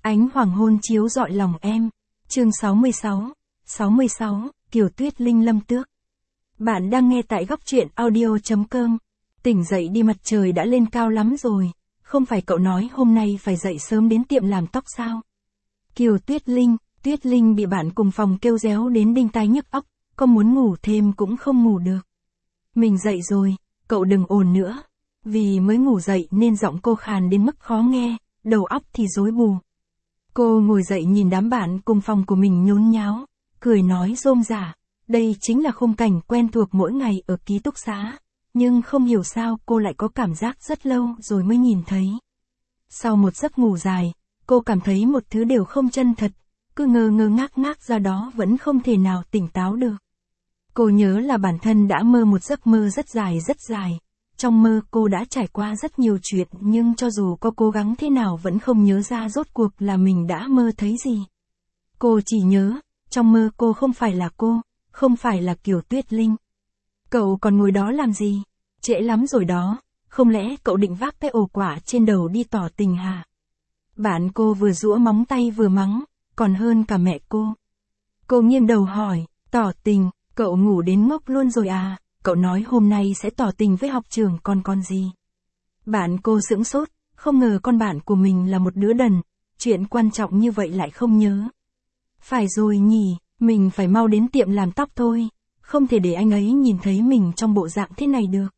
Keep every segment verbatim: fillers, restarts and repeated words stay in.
Ánh hoàng hôn chiếu rọi lòng em. Chương sáu mươi sáu. sáu mươi sáu, Kiều Tuyết Linh Lâm Tước. Bạn đang nghe tại góc truyện audio chấm com. Tỉnh dậy đi, mặt trời đã lên cao lắm rồi. Không phải cậu nói hôm nay phải dậy sớm đến tiệm làm tóc sao? Kiều Tuyết Linh, Tuyết Linh bị bạn cùng phòng kêu réo đến đinh tai nhức óc, có muốn ngủ thêm cũng không ngủ được. Mình dậy rồi, cậu đừng ồn nữa. Vì mới ngủ dậy nên giọng cô khàn đến mức khó nghe, đầu óc thì rối bù. Cô ngồi dậy nhìn đám bạn cùng phòng của mình nhốn nháo, cười nói rôm rả. Đây chính là khung cảnh quen thuộc mỗi ngày ở ký túc xá. Nhưng không hiểu sao cô lại có cảm giác rất lâu rồi mới nhìn thấy. Sau một giấc ngủ dài, cô cảm thấy một thứ đều không chân thật, cứ ngơ ngơ ngác ngác ra đó vẫn không thể nào tỉnh táo được. Cô nhớ là bản thân đã mơ một giấc mơ rất dài rất dài. Trong mơ cô đã trải qua rất nhiều chuyện nhưng cho dù có cố gắng thế nào vẫn không nhớ ra rốt cuộc là mình đã mơ thấy gì. Cô chỉ nhớ, trong mơ cô không phải là cô, không phải là Kiều Tuyết Linh. Cậu còn ngồi đó làm gì? Trễ lắm rồi đó, không lẽ cậu định vác cái ổ quả trên đầu đi tỏ tình hả? Bạn cô vừa giũa móng tay vừa mắng, còn hơn cả mẹ cô. Cô nghiêng đầu hỏi, tỏ tình, cậu ngủ đến ngốc luôn rồi à? Cậu nói hôm nay sẽ tỏ tình với học trưởng còn con gì? Bạn cô sững sốt, không ngờ con bạn của mình là một đứa đần, chuyện quan trọng như vậy lại không nhớ. Phải rồi nhỉ, mình phải mau đến tiệm làm tóc thôi, không thể để anh ấy nhìn thấy mình trong bộ dạng thế này được.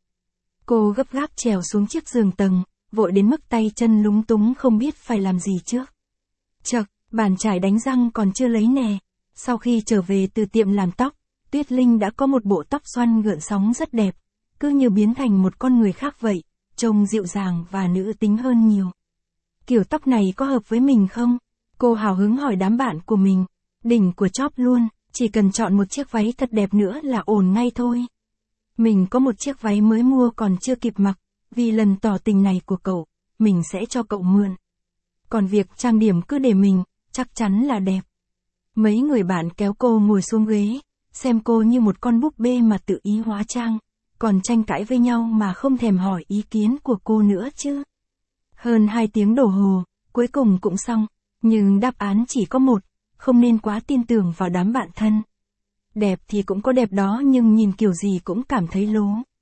Cô gấp gáp trèo xuống chiếc giường tầng, vội đến mức tay chân lúng túng không biết phải làm gì trước. Chậc, bàn chải đánh răng còn chưa lấy nè. Sau khi trở về từ tiệm làm tóc, Tuyết Linh đã có một bộ tóc xoăn gợn sóng rất đẹp, cứ như biến thành một con người khác vậy, trông dịu dàng và nữ tính hơn nhiều. Kiểu tóc này có hợp với mình không? Cô hào hứng hỏi đám bạn của mình. Đỉnh của chóp luôn, chỉ cần chọn một chiếc váy thật đẹp nữa là ổn ngay thôi. Mình có một chiếc váy mới mua còn chưa kịp mặc, vì lần tỏ tình này của cậu, mình sẽ cho cậu mượn. Còn việc trang điểm cứ để mình, chắc chắn là đẹp. Mấy người bạn kéo cô ngồi xuống ghế, xem cô như một con búp bê mà tự ý hóa trang, còn tranh cãi với nhau mà không thèm hỏi ý kiến của cô nữa chứ. Hơn hai tiếng đồng hồ, cuối cùng cũng xong, nhưng đáp án chỉ có một, không nên quá tin tưởng vào đám bạn thân. Đẹp thì cũng có đẹp đó nhưng nhìn kiểu gì cũng cảm thấy lố.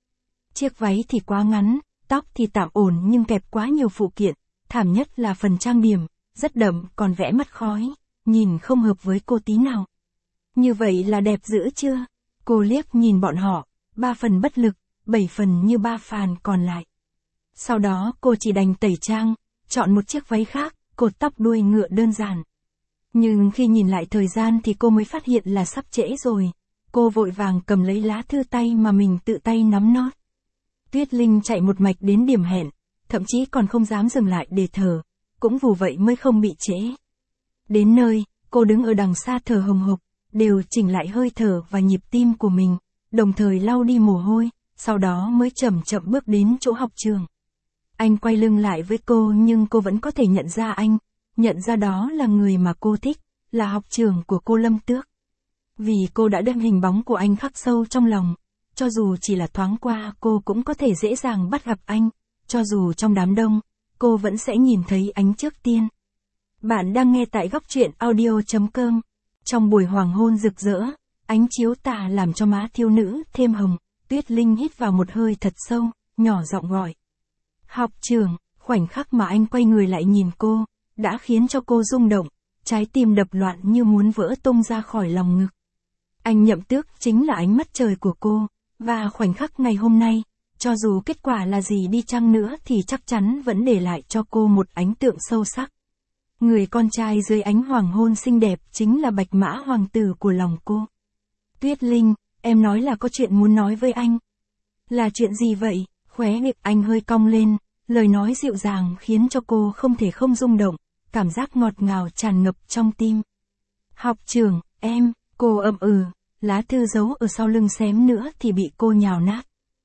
Chiếc váy thì quá ngắn, tóc thì tạm ổn nhưng kẹp quá nhiều phụ kiện, thảm nhất là phần trang điểm, rất đậm còn vẽ mắt khói, nhìn không hợp với cô tí nào. Như vậy là đẹp dữ chưa? Cô liếc nhìn bọn họ, ba phần bất lực, bảy phần như ba phàn còn lại. Sau đó cô chỉ đành tẩy trang, chọn một chiếc váy khác, cột tóc đuôi ngựa đơn giản. Nhưng khi nhìn lại thời gian thì cô mới phát hiện là sắp trễ rồi. Cô vội vàng cầm lấy lá thư tay mà mình tự tay nắm nót. Tuyết Linh chạy một mạch đến điểm hẹn, thậm chí còn không dám dừng lại để thở, cũng vì vậy mới không bị trễ. Đến nơi, cô đứng ở đằng xa thở hồng hộc, điều chỉnh lại hơi thở và nhịp tim của mình, đồng thời lau đi mồ hôi, sau đó mới chậm chậm bước đến chỗ học trường. Anh quay lưng lại với cô nhưng cô vẫn có thể nhận ra anh, nhận ra đó là người mà cô thích, là học trưởng của cô Lâm Tước. Vì cô đã đem hình bóng của anh khắc sâu trong lòng, cho dù chỉ là thoáng qua cô cũng có thể dễ dàng bắt gặp anh, cho dù trong đám đông, cô vẫn sẽ nhìn thấy anh trước tiên. Bạn đang nghe tại góc truyện audio chấm com. Trong buổi hoàng hôn rực rỡ, ánh chiếu tà làm cho má thiếu nữ thêm hồng, Tuyết Linh hít vào một hơi thật sâu, nhỏ giọng gọi. Học trưởng, khoảnh khắc mà anh quay người lại nhìn cô, đã khiến cho cô rung động, trái tim đập loạn như muốn vỡ tung ra khỏi lòng ngực. Anh Nhậm Tước chính là ánh mắt trời của cô, và khoảnh khắc ngày hôm nay, cho dù kết quả là gì đi chăng nữa thì chắc chắn vẫn để lại cho cô một ấn tượng sâu sắc. Người con trai dưới ánh hoàng hôn xinh đẹp chính là bạch mã hoàng tử của lòng cô. Tuyết Linh, em nói là có chuyện muốn nói với anh. Là chuyện gì vậy? Khóe miệng anh hơi cong lên, lời nói dịu dàng khiến cho cô không thể không rung động, cảm giác ngọt ngào tràn ngập trong tim. Học trưởng, em, cô ậm ừ, lá thư giấu ở sau lưng xém nữa thì bị cô nhào nát.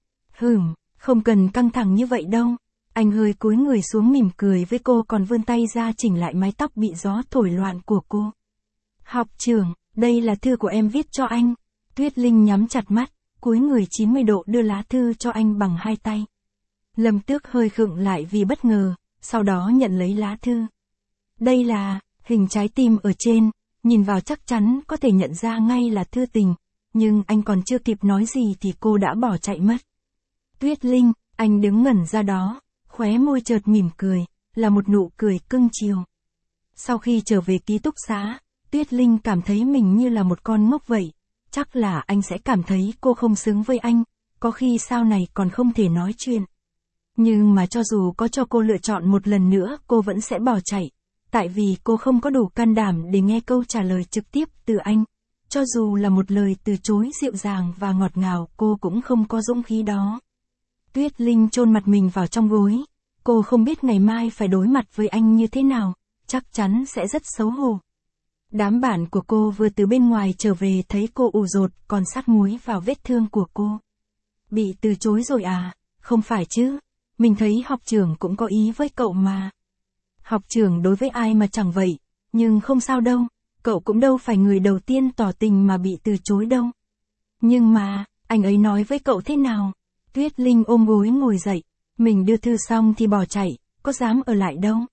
Hừm, không cần căng thẳng như vậy đâu. Anh hơi cúi người xuống mỉm cười với cô còn vươn tay ra chỉnh lại mái tóc bị gió thổi loạn của cô. Học trưởng, đây là thư của em viết cho anh. Tuyết Linh nhắm chặt mắt, cúi người chín mươi độ đưa lá thư cho anh bằng hai tay. Lâm Tước hơi khựng lại vì bất ngờ, sau đó nhận lấy lá thư. Đây là, Hình trái tim ở trên, nhìn vào chắc chắn có thể nhận ra ngay là thư tình, nhưng anh còn chưa kịp nói gì thì cô đã bỏ chạy mất. Tuyết Linh, anh đứng ngẩn ra đó, khóe môi chợt mỉm cười, là một nụ cười cưng chiều. Sau khi trở về ký túc xá, Tuyết Linh cảm thấy mình như là một con ngốc vậy, chắc là anh sẽ cảm thấy cô không xứng với anh, có khi sau này còn không thể nói chuyện. Nhưng mà cho dù có cho cô lựa chọn một lần nữa cô vẫn sẽ bỏ chạy, tại vì cô không có đủ can đảm để nghe câu trả lời trực tiếp từ anh. Cho dù là một lời từ chối dịu dàng và ngọt ngào cô cũng không có dũng khí đó. Tuyết Linh chôn mặt mình vào trong gối, cô không biết ngày mai phải đối mặt với anh như thế nào, chắc chắn sẽ rất xấu hổ. Đám bạn của cô vừa từ bên ngoài trở về thấy cô ủ rột còn sát muối vào vết thương của cô. Bị từ chối rồi à? Không phải chứ, mình thấy học trưởng cũng có ý với cậu mà. Học trưởng đối với ai mà chẳng vậy, nhưng không sao đâu, cậu cũng đâu phải người đầu tiên tỏ tình mà bị từ chối đâu. Nhưng mà, anh ấy nói với cậu thế nào? Tuyết Linh ôm gối ngồi dậy, mình đưa thư xong thì bỏ chạy, có dám ở lại đâu.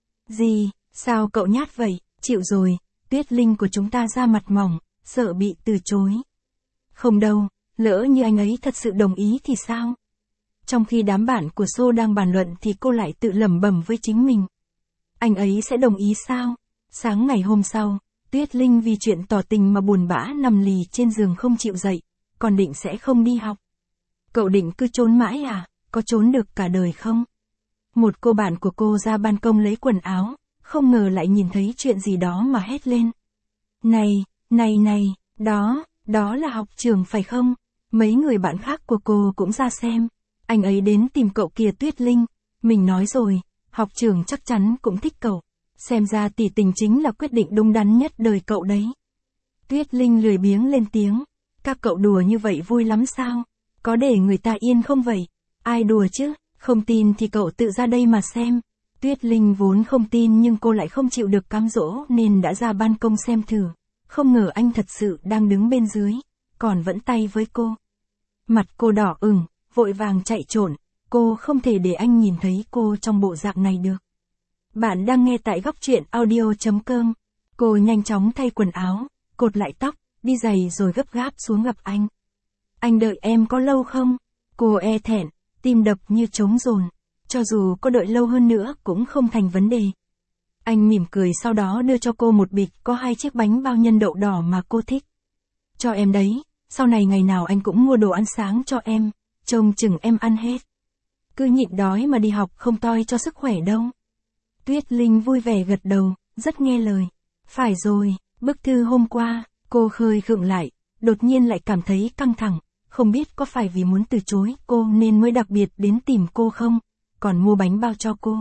Gì, sao cậu nhát vậy, chịu rồi, Tuyết Linh của chúng ta da mặt mỏng, sợ bị từ chối. Không đâu, lỡ như anh ấy thật sự đồng ý thì sao? Trong khi đám bạn của Xô đang bàn luận thì cô lại tự lẩm bẩm với chính mình. Anh ấy sẽ đồng ý sao? Sáng ngày hôm sau, Tuyết Linh vì chuyện tỏ tình mà buồn bã nằm lì trên giường không chịu dậy, còn định sẽ không đi học. Cậu định cứ trốn mãi à, có trốn được cả đời không? Một cô bạn của cô ra ban công lấy quần áo, không ngờ lại nhìn thấy chuyện gì đó mà hét lên. Này, này này, đó, đó là học trưởng phải không? Mấy người bạn khác của cô cũng ra xem. Anh ấy đến tìm cậu kìa Tuyết Linh. Mình nói rồi, học trưởng chắc chắn cũng thích cậu. Xem ra tỷ tình chính là quyết định đúng đắn nhất đời cậu đấy. Tuyết Linh lười biếng lên tiếng. Các cậu đùa như vậy vui lắm sao? Có để người ta yên không vậy? Ai đùa chứ? Không tin thì cậu tự ra đây mà xem. Tuyết Linh vốn không tin nhưng cô lại không chịu được cám dỗ nên đã ra ban công xem thử. Không ngờ anh thật sự đang đứng bên dưới, còn vẫn tay với cô. Mặt cô đỏ ửng, vội vàng chạy trộn, cô không thể để anh nhìn thấy cô trong bộ dạng này được. Bạn đang nghe tại góc truyện audio chấm com. Cô nhanh chóng thay quần áo, cột lại tóc, đi giày rồi gấp gáp xuống gặp anh. Anh đợi em có lâu không? Cô e thẹn, tim đập như trống dồn. Cho dù có đợi lâu hơn nữa cũng không thành vấn đề. Anh mỉm cười sau đó đưa cho cô một bịch có hai chiếc bánh bao nhân đậu đỏ mà cô thích. Cho em đấy, sau này ngày nào anh cũng mua đồ ăn sáng cho em, trông chừng em ăn hết. Cứ nhịn đói mà đi học không toi cho sức khỏe đâu. Tuyết Linh vui vẻ gật đầu, rất nghe lời. Phải rồi, bức thư hôm qua, cô khơi khựng lại, đột nhiên lại cảm thấy căng thẳng, không biết có phải vì muốn từ chối cô nên mới đặc biệt đến tìm cô không, còn mua bánh bao cho cô.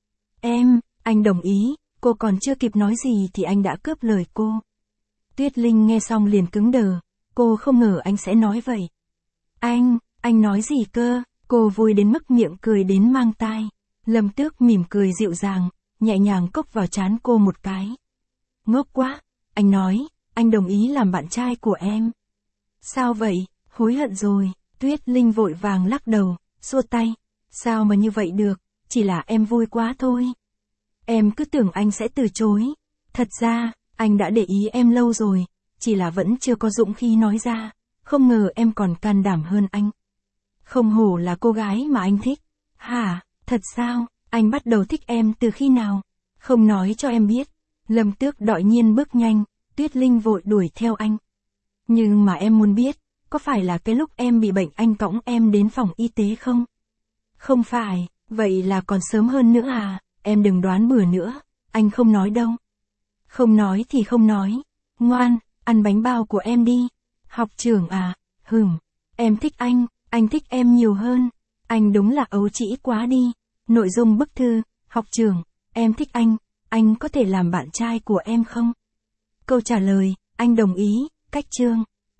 Em, anh đồng ý, cô còn chưa kịp nói gì thì anh đã cướp lời cô. Tuyết Linh nghe xong liền cứng đờ, cô không ngờ anh sẽ nói vậy. Anh, anh nói gì cơ? Cô vui đến mức miệng cười đến mang tai. Lâm Tước mỉm cười dịu dàng, nhẹ nhàng cốc vào trán cô một cái. Ngốc quá, anh nói, anh đồng ý làm bạn trai của em. Sao vậy, hối hận rồi, Tuyết Linh vội vàng lắc đầu, xua tay. Sao mà như vậy được, chỉ là em vui quá thôi. Em cứ tưởng anh sẽ từ chối. Thật ra, anh đã để ý em lâu rồi, chỉ là vẫn chưa có dũng khí nói ra, không ngờ em còn can đảm hơn anh. Không hổ là cô gái mà anh thích. Hả, thật sao, anh bắt đầu thích em từ khi nào? Không nói cho em biết. Lâm Tước đột nhiên bước nhanh, Tuyết Linh vội đuổi theo anh. Nhưng mà em muốn biết, có phải là cái lúc em bị bệnh anh cõng em đến phòng y tế không? Không phải, vậy là còn sớm hơn nữa à, em đừng đoán bừa nữa, anh không nói đâu. Không nói thì không nói, ngoan, ăn bánh bao của em đi. Học trưởng à, hừm, em thích anh, anh thích em nhiều hơn, anh đúng là ấu trĩ quá đi. Nội dung bức thư, học trưởng, em thích anh, anh có thể làm bạn trai của em không? Câu trả lời, anh đồng ý, cách chương.